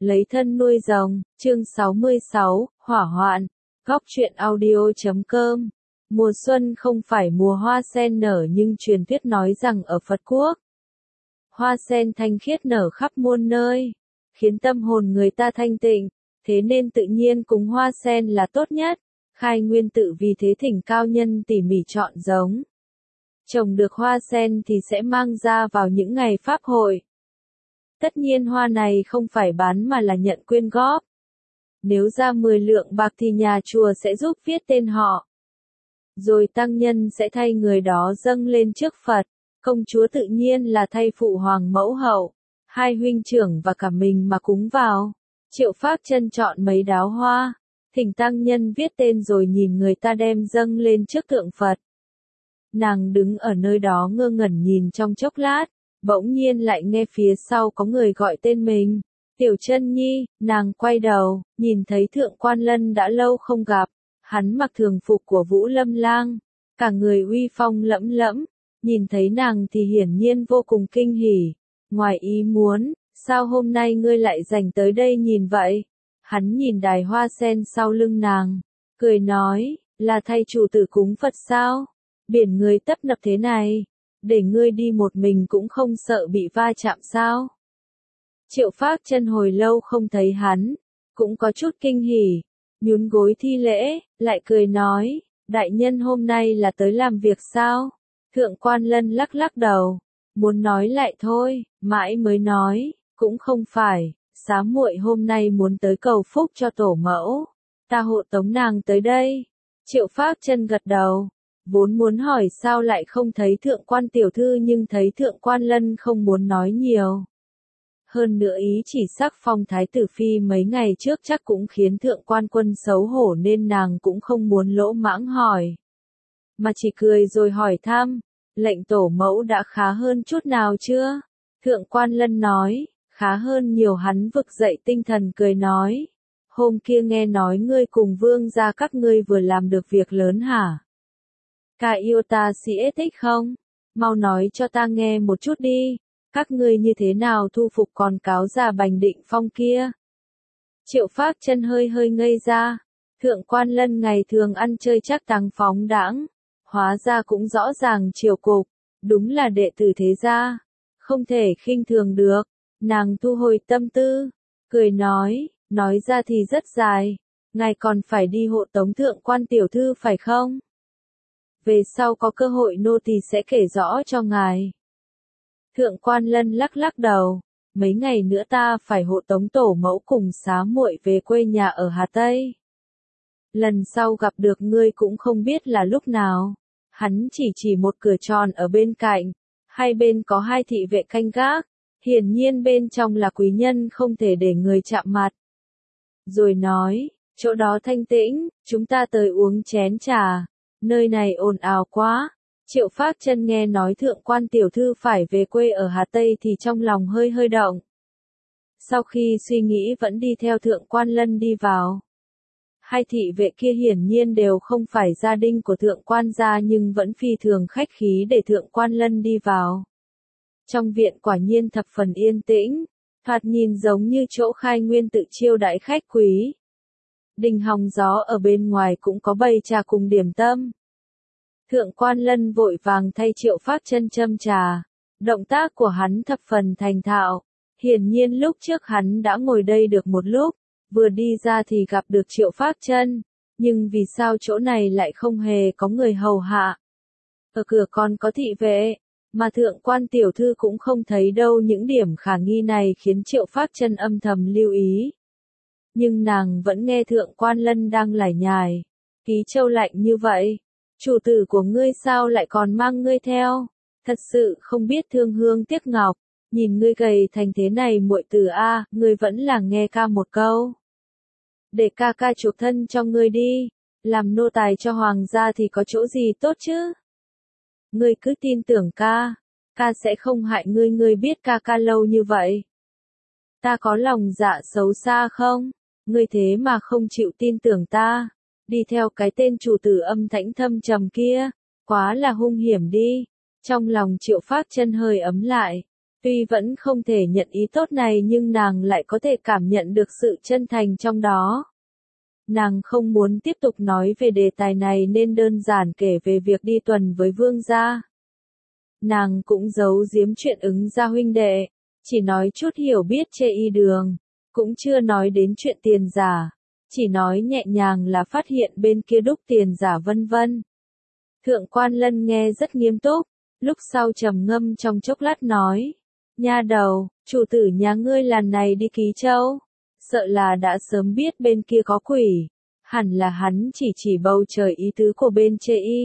Lấy thân nuôi rồng, chương 66, hỏa hoạn, góc truyện audio.com. Mùa xuân không phải mùa hoa sen nở nhưng truyền thuyết nói rằng ở Phật Quốc, hoa sen thanh khiết nở khắp muôn nơi, khiến tâm hồn người ta thanh tịnh, thế nên tự nhiên cúng hoa sen là tốt nhất. Khai Nguyên Tự vì thế thỉnh cao nhân tỉ mỉ chọn giống. Trồng được hoa sen thì sẽ mang ra vào những ngày pháp hội. Tất nhiên hoa này không phải bán mà là nhận quyên góp. Nếu ra 10 lượng bạc thì nhà chùa sẽ giúp viết tên họ. Rồi tăng nhân sẽ thay người đó dâng lên trước Phật. Công chúa tự nhiên là thay phụ hoàng mẫu hậu. Hai huynh trưởng và cả mình mà cúng vào. Triệu Phác Chân chọn mấy đóa hoa, thỉnh tăng nhân viết tên rồi nhìn người ta đem dâng lên trước tượng Phật. Nàng đứng ở nơi đó ngơ ngẩn nhìn trong chốc lát, bỗng nhiên lại nghe phía sau có người gọi tên mình. Tiểu Chân Nhi, nàng quay đầu, nhìn thấy Thượng Quan Lân đã lâu không gặp. Hắn mặc thường phục của Vũ Lâm Lang, cả người uy phong lẫm lẫm, nhìn thấy nàng thì hiển nhiên vô cùng kinh hỉ. Ngoài ý muốn, sao hôm nay ngươi lại rảnh tới đây nhìn vậy? Hắn nhìn đài hoa sen sau lưng nàng, cười nói, là thay chủ tử cúng Phật sao? Biển người tấp nập thế này, để ngươi đi một mình cũng không sợ bị va chạm sao? Triệu Phác Chân hồi lâu không thấy hắn, cũng có chút kinh hỉ, nhún gối thi lễ, lại cười nói, đại nhân hôm nay là tới làm việc sao? Thượng Quan Lân lắc lắc đầu, muốn nói lại thôi, mãi mới nói, cũng không phải, xá muội hôm nay muốn tới cầu phúc cho tổ mẫu, ta hộ tống nàng tới đây. Triệu Phác Chân gật đầu, vốn muốn hỏi sao lại không thấy Thượng Quan tiểu thư nhưng thấy Thượng Quan Lân không muốn nói nhiều. Hơn nữa ý chỉ sắc phong thái tử phi mấy ngày trước chắc cũng khiến Thượng Quan Quân xấu hổ nên nàng cũng không muốn lỗ mãng hỏi. Mà chỉ cười rồi hỏi thăm, lệnh tổ mẫu đã khá hơn chút nào chưa? Thượng Quan Lân nói, khá hơn nhiều. Hắn vực dậy tinh thần cười nói, hôm kia nghe nói ngươi cùng vương gia các ngươi vừa làm được việc lớn hả? Ca yêu ta sĩ thích không? Mau nói cho ta nghe một chút đi. Các ngươi như thế nào thu phục con cáo già Bành Định Phong kia? Triệu Phác Chân hơi ngây ra. Thượng Quan Lân ngày thường ăn chơi chắc táng phóng đãng, hóa ra cũng rõ ràng triều cục, đúng là đệ tử thế gia, không thể khinh thường được. Nàng thu hồi tâm tư, cười nói ra thì rất dài, ngài còn phải đi hộ tống Thượng Quan tiểu thư phải không? Về sau có cơ hội nô tỳ sẽ kể rõ cho ngài. Thượng Quan Lân lắc lắc đầu, mấy ngày nữa ta phải hộ tống tổ mẫu cùng xá muội về quê nhà ở Hà Tây. Lần sau gặp được ngươi cũng không biết là lúc nào. Hắn chỉ một cửa tròn ở bên cạnh, hai bên có hai thị vệ canh gác, hiển nhiên bên trong là quý nhân không thể để người chạm mặt. Rồi nói, chỗ đó thanh tĩnh, chúng ta tới uống chén trà, nơi này ồn ào quá. Triệu Phác Chân nghe nói Thượng Quan tiểu thư phải về quê ở Hà Tây thì trong lòng hơi động. Sau khi suy nghĩ vẫn đi theo Thượng Quan Lân đi vào. Hai thị vệ kia hiển nhiên đều không phải gia đình của Thượng Quan gia nhưng vẫn phi thường khách khí để Thượng Quan Lân đi vào. Trong viện quả nhiên thập phần yên tĩnh, thoạt nhìn giống như chỗ Khai Nguyên Tự chiêu đãi khách quý. Đình hòng gió ở bên ngoài cũng có bày trà cùng điểm tâm. Thượng Quan Lân vội vàng thay Triệu Phác Chân châm trà, động tác của hắn thập phần thành thạo, hiển nhiên lúc trước hắn đã ngồi đây được một lúc, vừa đi ra thì gặp được Triệu Phác Chân, nhưng vì sao chỗ này lại không hề có người hầu hạ? Ở cửa còn có thị vệ, mà Thượng Quan tiểu thư cũng không thấy đâu. Những điểm khả nghi này khiến Triệu Phác Chân âm thầm lưu ý. Nhưng nàng vẫn nghe Thượng Quan Lân đang lải nhải, Ký Châu lạnh như vậy, chủ tử của ngươi sao lại còn mang ngươi theo? Thật sự không biết thương hương tiếc ngọc, nhìn ngươi gầy thành thế này muội tử a, ngươi vẫn là nghe ca một câu. Để ca ca chuộc thân cho ngươi đi, làm nô tài cho hoàng gia thì có chỗ gì tốt chứ? Ngươi cứ tin tưởng ca sẽ không hại ngươi, ngươi biết ca ca lâu như vậy. Ta có lòng dạ xấu xa không? Ngươi thế mà không chịu tin tưởng ta, đi theo cái tên chủ tử âm thãnh thâm trầm kia, quá là hung hiểm đi. Trong lòng Triệu Phác Chân hơi ấm lại, Tuy vẫn không thể nhận ý tốt này nhưng nàng lại có thể cảm nhận được sự chân thành trong đó. Nàng không muốn tiếp tục nói về đề tài này nên đơn giản kể về việc đi tuần với vương gia. Nàng cũng giấu giếm chuyện ứng gia huynh đệ, chỉ nói chút hiểu biết chê y đường, cũng chưa nói đến chuyện tiền giả, chỉ nói nhẹ nhàng là phát hiện bên kia đúc tiền giả vân vân. Thượng Quan Lân nghe rất nghiêm túc, lúc sau trầm ngâm trong chốc lát nói, nha đầu, chủ tử nhà ngươi lần này đi Ký Châu, sợ là đã sớm biết bên kia có quỷ, hẳn là hắn chỉ bầu trời ý tứ của bên chê y.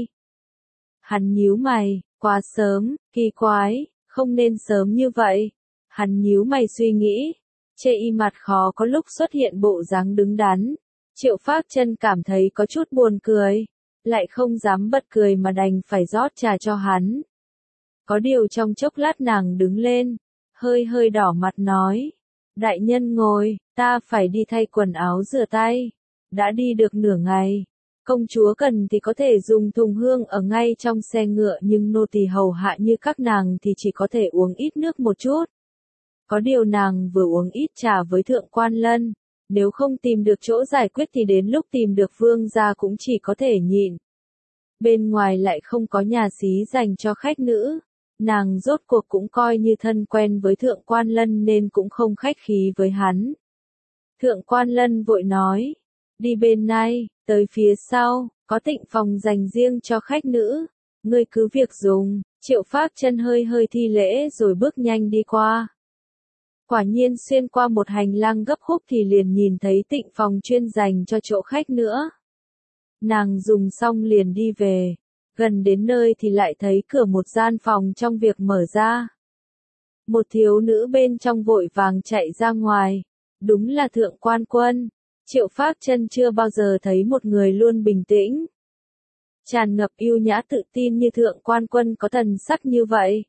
Hắn nhíu mày, quá sớm, kỳ quái, không nên sớm như vậy. Hắn nhíu mày suy nghĩ, chê y mặt khó có lúc xuất hiện bộ dáng đứng đắn. Triệu Phác Chân cảm thấy có chút buồn cười, lại không dám bật cười mà đành phải rót trà cho hắn. Có điều trong chốc lát nàng đứng lên, hơi đỏ mặt nói, đại nhân ngồi, ta phải đi thay quần áo rửa tay, đã đi được nửa ngày. Công chúa cần thì có thể dùng thùng hương ở ngay trong xe ngựa nhưng nô tỳ hầu hạ như các nàng thì chỉ có thể uống ít nước một chút. Có điều nàng vừa uống ít trà với Thượng Quan Lân, nếu không tìm được chỗ giải quyết thì đến lúc tìm được vương gia cũng chỉ có thể nhịn. Bên ngoài lại không có nhà xí dành cho khách nữ, nàng rốt cuộc cũng coi như thân quen với Thượng Quan Lân nên cũng không khách khí với hắn. Thượng Quan Lân vội nói, đi bên này, tới phía sau, có tịnh phòng dành riêng cho khách nữ, ngươi cứ việc dùng. Triệu Phác Chân hơi thi lễ rồi bước nhanh đi qua. Quả nhiên xuyên qua một hành lang gấp khúc thì liền nhìn thấy tịnh phòng chuyên dành cho chỗ khách nữa. Nàng dùng xong liền đi về, gần đến nơi thì lại thấy cửa một gian phòng trong việc mở ra. Một thiếu nữ bên trong vội vàng chạy ra ngoài, đúng là Thượng Quan Quân. Triệu Phác Chân chưa bao giờ thấy một người luôn bình tĩnh, tràn ngập yêu nhã tự tin như Thượng Quan Quân có thần sắc như vậy.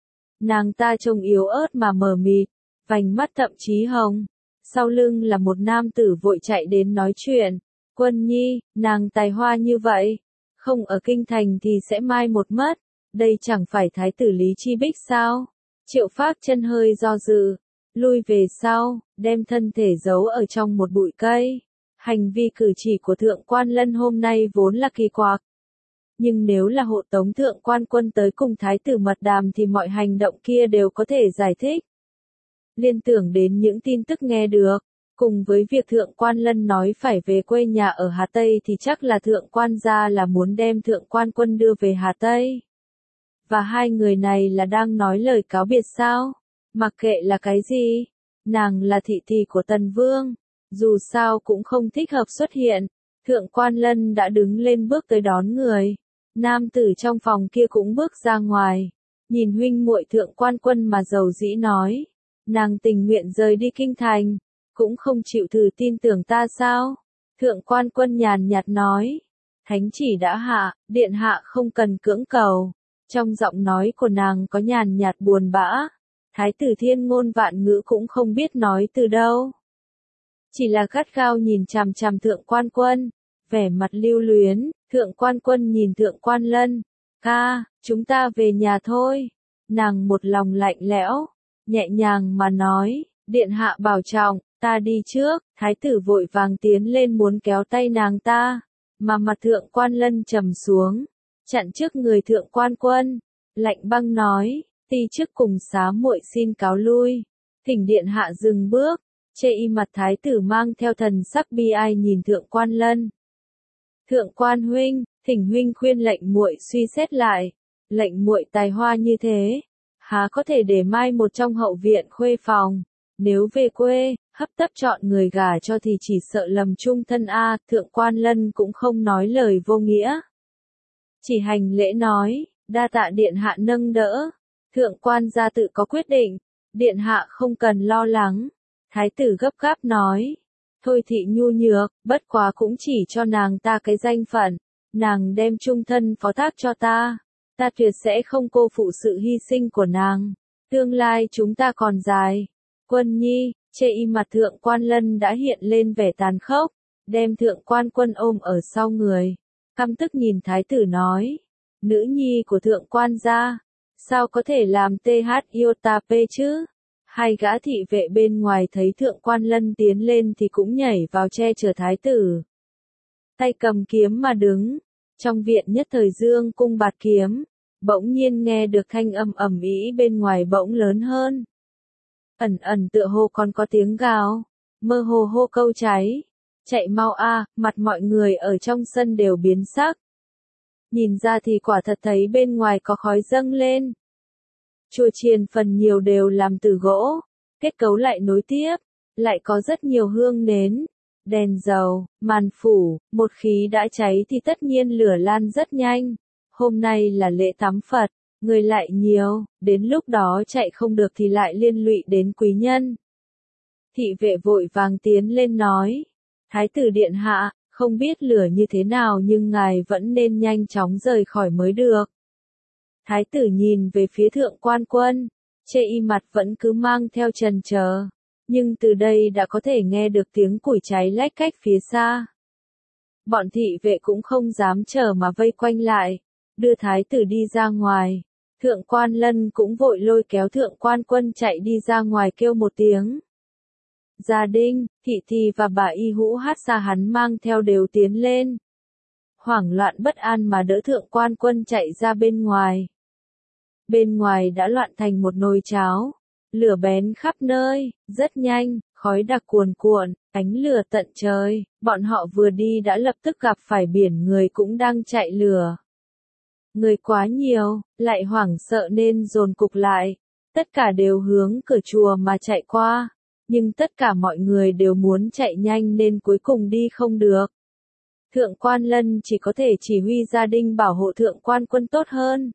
Nàng ta trông yếu ớt mà mờ mịt, vành mắt thậm chí hồng. Sau lưng là một nam tử vội chạy đến nói chuyện, Quân nhi, nàng tài hoa như vậy, không ở kinh thành thì sẽ mai một mất, đây chẳng phải thái tử Lý Chi Bích sao? Triệu Phác Chân hơi do dự, lui về sau, đem thân thể giấu ở trong một bụi cây. Hành vi cử chỉ của Thượng Quan Lân hôm nay vốn là kỳ quặc. Nhưng nếu là hộ tống Thượng Quan Quân tới cùng thái tử mật đàm thì mọi hành động kia đều có thể giải thích. Liên tưởng đến những tin tức nghe được, cùng với việc Thượng Quan Lân nói phải về quê nhà ở Hà Tây thì chắc là Thượng Quan gia là muốn đem Thượng Quan Quân đưa về Hà Tây. Và hai người này là đang nói lời cáo biệt sao? Mặc kệ là cái gì, nàng là thị tỷ của Tần Vương, dù sao cũng không thích hợp xuất hiện. Thượng Quan Lân đã đứng lên bước tới đón người. Nam tử trong phòng kia cũng bước ra ngoài, nhìn huynh muội Thượng Quan Quân mà dầu dĩ nói, nàng tình nguyện rời đi kinh thành, cũng không chịu thử tin tưởng ta sao? Thượng Quan Quân nhàn nhạt nói, thánh chỉ đã hạ, điện hạ không cần cưỡng cầu. Trong giọng nói của nàng có nhàn nhạt buồn bã. Thái tử Thiên Ngôn vạn ngữ cũng không biết nói từ đâu. Chỉ là gắt gao nhìn chằm chằm Thượng Quan Quân, vẻ mặt lưu luyến. Thượng Quan Quân nhìn Thượng Quan Lân, ca, chúng ta về nhà thôi. Nàng một lòng lạnh lẽo, nhẹ nhàng mà nói, điện hạ bảo trọng, ta đi trước. Thái tử vội vàng tiến lên muốn kéo tay nàng ta, mà mặt Thượng Quan Lân trầm xuống, chặn trước người Thượng Quan Quân, lạnh băng nói, ti chức cùng xá muội xin cáo lui, thỉnh điện hạ dừng bước. Chê y mặt thái tử mang theo thần sắc bi ai nhìn Thượng Quan Lân. Thượng Quan huynh, thỉnh huynh khuyên lệnh muội suy xét lại, lệnh muội tài hoa như thế, há có thể để mai một trong hậu viện khuê phòng, nếu về quê, hấp tấp chọn người gả cho thì chỉ sợ lầm chung thân a. Thượng Quan Lân cũng không nói lời vô nghĩa, chỉ hành lễ nói, đa tạ điện hạ nâng đỡ. Thượng Quan gia tự có quyết định, điện hạ không cần lo lắng. Thái tử gấp gáp nói, thôi thị nhu nhược, bất quá cũng chỉ cho nàng ta cái danh phận, nàng đem chung thân phó thác cho ta, ta tuyệt sẽ không cô phụ sự hy sinh của nàng, tương lai chúng ta còn dài. Quân nhi, chê y mặt Thượng Quan Lân đã hiện lên vẻ tàn khốc, đem Thượng Quan Quân ôm ở sau người, căm tức nhìn thái tử nói, nữ nhi của Thượng Quan gia, Sao có thể làm TH iota P chứ? Hai gã thị vệ bên ngoài thấy thượng quan lân tiến lên thì cũng nhảy vào che chở thái tử. Tay cầm kiếm mà đứng. Trong viện nhất thời dương cung bạt kiếm. Bỗng nhiên nghe được thanh âm ầm ĩ bên ngoài bỗng lớn hơn. Ẩn ẩn tựa hồ còn có tiếng gào. Mơ hồ hô câu cháy. Chạy mau a, mặt mọi người ở trong sân đều biến sắc. Nhìn ra thì quả thật thấy bên ngoài có khói dâng lên. Chùa chiền phần nhiều đều làm từ gỗ, kết cấu lại nối tiếp, lại có rất nhiều hương nến, đèn dầu, màn phủ, một khí đã cháy thì tất nhiên lửa lan rất nhanh. Hôm nay là lễ tắm Phật, người lại nhiều, đến lúc đó chạy không được thì lại liên lụy đến quý nhân. Thị vệ vội vàng tiến lên nói, Thái tử điện hạ, không biết lửa như thế nào nhưng ngài vẫn nên nhanh chóng rời khỏi mới được. Thái tử nhìn về phía thượng quan quân, chê y mặt vẫn cứ mang theo trần chờ, nhưng từ đây đã có thể nghe được tiếng củi cháy lách cách phía xa. Bọn thị vệ cũng không dám chờ mà vây quanh lại, đưa thái tử đi ra ngoài. Thượng quan lân cũng vội lôi kéo thượng quan quân chạy đi ra ngoài kêu một tiếng. Gia Đinh, Thị Thì và bà Y Hũ Hát Xa hắn mang theo đều tiến lên. Hoảng loạn bất an mà đỡ thượng quan quân chạy ra bên ngoài. Bên ngoài đã loạn thành một nồi cháo, lửa bén khắp nơi, rất nhanh, khói đặc cuồn cuộn, ánh lửa tận trời, bọn họ vừa đi đã lập tức gặp phải biển người cũng đang chạy lửa. Người quá nhiều, lại hoảng sợ nên dồn cục lại, tất cả đều hướng cửa chùa mà chạy qua, nhưng tất cả mọi người đều muốn chạy nhanh nên cuối cùng đi không được. Thượng quan Lân chỉ có thể chỉ huy Gia Đinh bảo hộ thượng quan quân tốt hơn.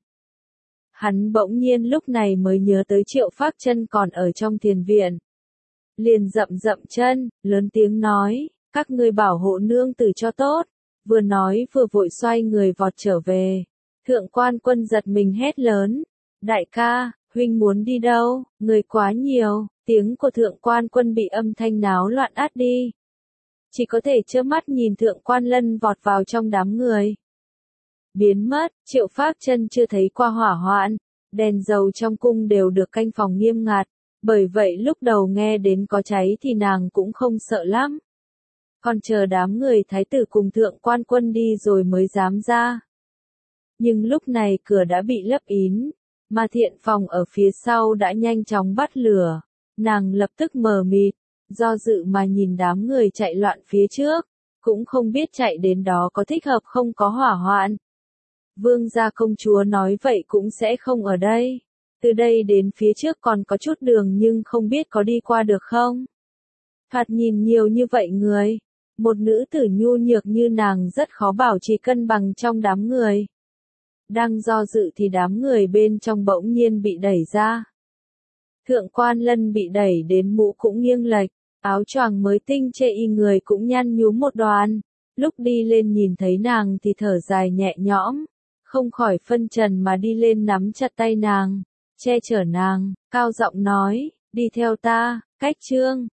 Hắn bỗng nhiên lúc này mới nhớ tới Triệu Phác Chân còn ở trong thiền viện. Liền dậm dậm chân, lớn tiếng nói, các ngươi bảo hộ nương tử cho tốt, vừa nói vừa vội xoay người vọt trở về. Thượng quan quân giật mình hét lớn, đại ca, huynh muốn đi đâu, người quá nhiều, tiếng của thượng quan quân bị âm thanh náo loạn át đi. Chỉ có thể trơ mắt nhìn thượng quan Lân vọt vào trong đám người. Biến mất, Triệu Phác Chân chưa thấy qua hỏa hoạn, đèn dầu trong cung đều được canh phòng nghiêm ngặt, bởi vậy lúc đầu nghe đến có cháy thì nàng cũng không sợ lắm. Còn chờ đám người thái tử cùng thượng quan quân đi rồi mới dám ra. Nhưng lúc này cửa đã bị lấp kín, mà thiện phòng ở phía sau đã nhanh chóng bắt lửa, nàng lập tức mờ mịt, do dự mà nhìn đám người chạy loạn phía trước, cũng không biết chạy đến đó có thích hợp không có hỏa hoạn. Vương gia công chúa nói vậy cũng sẽ không ở đây. Từ đây đến phía trước còn có chút đường nhưng không biết có đi qua được không. Thoạt nhìn nhiều như vậy người. Một nữ tử nhu nhược như nàng rất khó bảo trì cân bằng trong đám người. Đang do dự thì đám người bên trong bỗng nhiên bị đẩy ra. Thượng quan Lân bị đẩy đến mũ cũng nghiêng lệch, áo choàng mới tinh chê y người cũng nhăn nhúm một đoàn. Lúc đi lên nhìn thấy nàng thì thở dài nhẹ nhõm. Không khỏi phân trần mà đi lên nắm chặt tay nàng, che chở nàng, cao giọng nói, đi theo ta, cách trương.